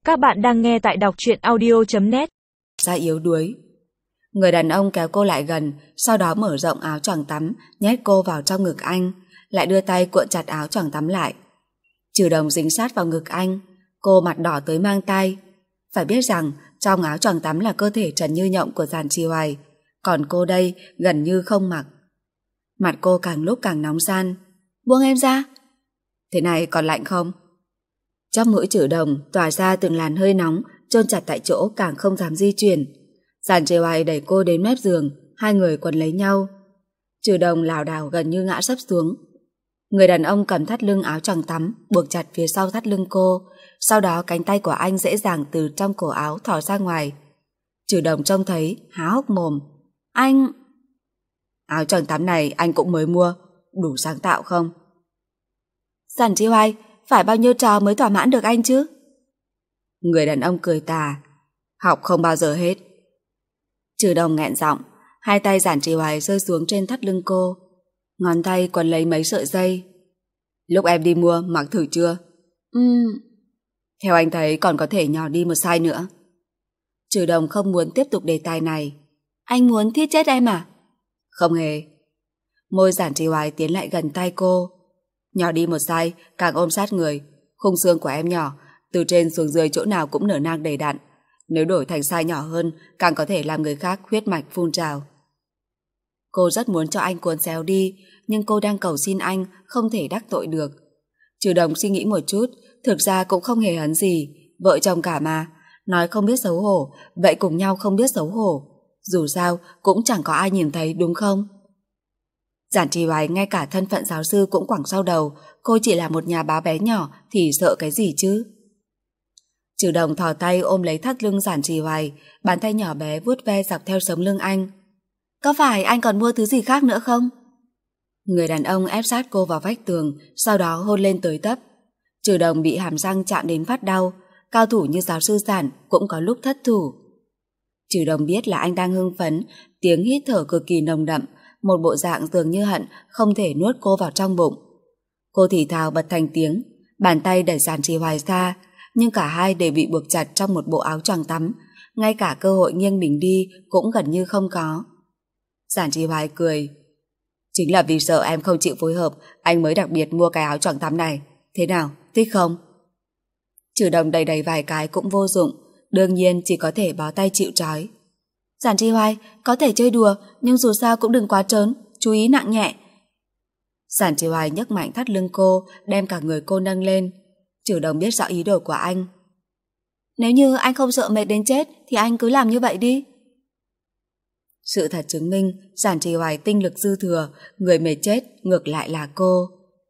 Các bạn đang nghe tại đọc truyện audio.net. Ra yếu đuối. Người đàn ông kéo cô lại gần, sau đó mở rộng áo choàng tắm, nhét cô vào trong ngực anh, lại đưa tay cuộn chặt áo choàng tắm lại. Trừ Đồng dính sát vào ngực anh, cô mặt đỏ tới mang tai. Phải biết rằng trong áo choàng tắm là cơ thể trần như nhộng của Giản Trì Hoài, còn cô đây gần như không mặc. Mặt cô càng lúc càng nóng ran. Buông em ra. Thế này còn lạnh không? Chóp mũi Trừ Đồng tỏa ra từng làn hơi nóng, chôn chặt tại chỗ càng không dám di chuyển. Giản Trì Hoài đẩy cô đến mép giường, hai người quấn lấy nhau. Trừ Đồng lảo đảo gần như ngã sấp xuống. Người đàn ông cầm thắt lưng áo choàng tắm buộc chặt phía sau thắt lưng cô, sau đó cánh tay của anh dễ dàng từ trong cổ áo thò ra ngoài. Trừ Đồng trông thấy há hốc mồm. Anh... Áo choàng tắm này anh cũng mới mua, đủ sáng tạo không? Giản Trì Hoài, phải bao nhiêu trò mới thỏa mãn được anh chứ? Người đàn ông cười tà. Học không bao giờ hết. Trừ Đồng nghẹn giọng, hai tay Giản Trì Hoài rơi xuống trên thắt lưng cô, ngón tay quấn lấy mấy sợi dây. Lúc em đi mua mặc thử chưa? Theo anh thấy còn có thể nhỏ đi một size nữa. Trừ Đồng không muốn tiếp tục đề tài này. Anh muốn thiết chết em à? Không hề. Môi Giản Trì Hoài tiến lại gần tay cô. Nhỏ đi một size, càng ôm sát người. Khung xương của em nhỏ, từ trên xuống dưới chỗ nào cũng nở nang đầy đặn. Nếu đổi thành size nhỏ hơn, càng có thể làm người khác huyết mạch phun trào. Cô rất muốn cho anh cuốn xéo đi, nhưng cô đang cầu xin anh, không thể đắc tội được. Trừ Đồng suy nghĩ một chút, thực ra cũng không hề hấn gì, vợ chồng cả mà. Nói không biết xấu hổ, vậy cùng nhau không biết xấu hổ. Dù sao, cũng chẳng có ai nhìn thấy, đúng không? Giản Trì Hoài ngay cả thân phận giáo sư cũng quẳng sau đầu, cô chỉ là một nhà báo bé nhỏ thì sợ cái gì chứ? Trừ Đồng thò tay ôm lấy thắt lưng Giản Trì Hoài, bàn tay nhỏ bé vuốt ve dọc theo sống lưng anh. Có phải anh còn mua thứ gì khác nữa không? Người đàn ông ép sát cô vào vách tường, sau đó hôn lên tới tấp. Trừ Đồng bị hàm răng chạm đến phát đau, cao thủ như giáo sư Giản cũng có lúc thất thủ. Trừ Đồng biết là anh đang hưng phấn, tiếng hít thở cực kỳ nồng đậm, một bộ dạng dường như hận không thể nuốt cô vào trong bụng. Cô thì thào bật thành tiếng, bàn tay đẩy Giản Trì Hoài ra, nhưng cả hai đều bị buộc chặt trong một bộ áo choàng tắm, ngay cả cơ hội nghiêng mình đi cũng gần như không có. Giản Trì Hoài cười. Chính là vì sợ em không chịu phối hợp, anh mới đặc biệt mua cái áo choàng tắm này. Thế nào, thích không? Trừ Đồng đầy đầy vài cái cũng vô dụng, đương nhiên chỉ có thể bó tay chịu trói. Giản Trì Hoài, có thể chơi đùa, nhưng dù sao cũng đừng quá trớn, chú ý nặng nhẹ. Giản Trì Hoài nhấc mạnh thắt lưng cô, đem cả người cô nâng lên. Trừ Đồng biết rõ ý đồ của anh. Nếu như anh không sợ mệt đến chết thì anh cứ làm như vậy đi. Sự thật chứng minh Giản Trì Hoài tinh lực dư thừa, người mệt chết ngược lại là cô.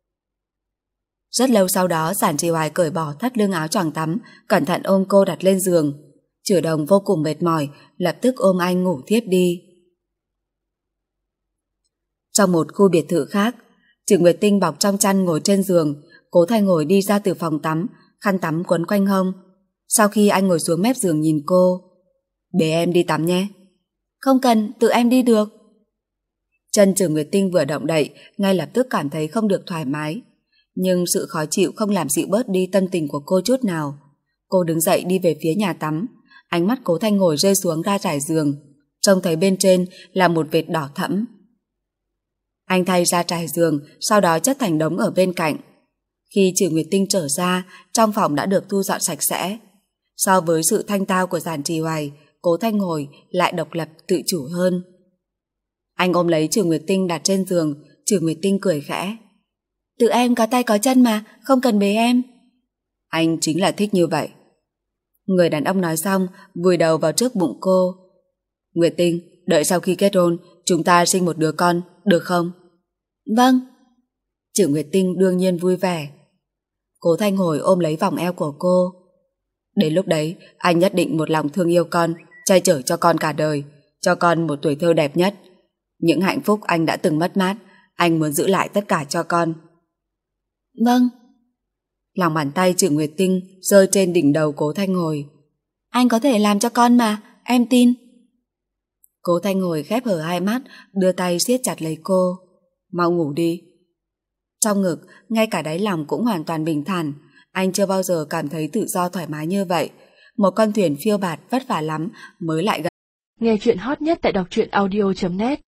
Rất lâu sau đó Giản Trì Hoài cởi bỏ thắt lưng áo choàng tắm, cẩn thận ôm cô đặt lên giường. Trừ Đồng vô cùng mệt mỏi, lập tức ôm anh ngủ thiếp đi. Trong một khu biệt thự khác, Trừ Nguyệt Tinh bọc trong chăn ngồi trên giường, Cố Thanh Hồi đi ra từ phòng tắm, khăn tắm quấn quanh hông. Sau khi anh ngồi xuống mép giường nhìn cô. Để em đi tắm nhé. Không cần, tự em đi được. Chân Trừ Nguyệt Tinh vừa động đậy, ngay lập tức cảm thấy không được thoải mái. Nhưng sự khó chịu không làm dịu bớt đi tâm tình của cô chút nào. Cô đứng dậy đi về phía nhà tắm, ánh mắt Cố Thanh Hồi rơi xuống ga trải giường, trông thấy bên trên là một vệt đỏ thẫm. Anh thay ra trải giường, sau đó chất thành đống ở bên cạnh. Khi Trừ Nguyệt Tinh trở ra, trong phòng đã được thu dọn sạch sẽ. So với sự thanh tao của Giản Trì Hoài, Cố Thanh Hồi lại độc lập tự chủ hơn. Anh ôm lấy Trừ Nguyệt Tinh đặt trên giường, Trừ Nguyệt Tinh cười khẽ. Tự em có tay có chân mà, không cần bế em. Anh chính là thích như vậy. Người đàn ông nói xong, vùi đầu vào trước bụng cô. Nguyệt Tinh, đợi sau khi kết hôn, chúng ta sinh một đứa con, được không? Vâng. Trừ Nguyệt Tinh đương nhiên vui vẻ. Cố Thanh Hồi ôm lấy vòng eo của cô. Đến lúc đấy, anh nhất định một lòng thương yêu con, che chở cho con cả đời, cho con một tuổi thơ đẹp nhất. Những hạnh phúc anh đã từng mất mát, anh muốn giữ lại tất cả cho con. Vâng. Lòng bàn tay Trừ Nguyệt Tinh rơi trên đỉnh đầu Cố Thanh Hồi. Anh có thể làm cho con mà, em tin. Cố Thanh Hồi khép hờ hai mắt, đưa tay siết chặt lấy cô. Mau ngủ đi. Trong ngực, ngay cả đáy lòng cũng hoàn toàn bình thản. Anh chưa bao giờ cảm thấy tự do thoải mái như vậy. một con thuyền phiêu bạt vất vả lắm mới lại gần. Nghe chuyện hot nhất tại đọc truyện audio.net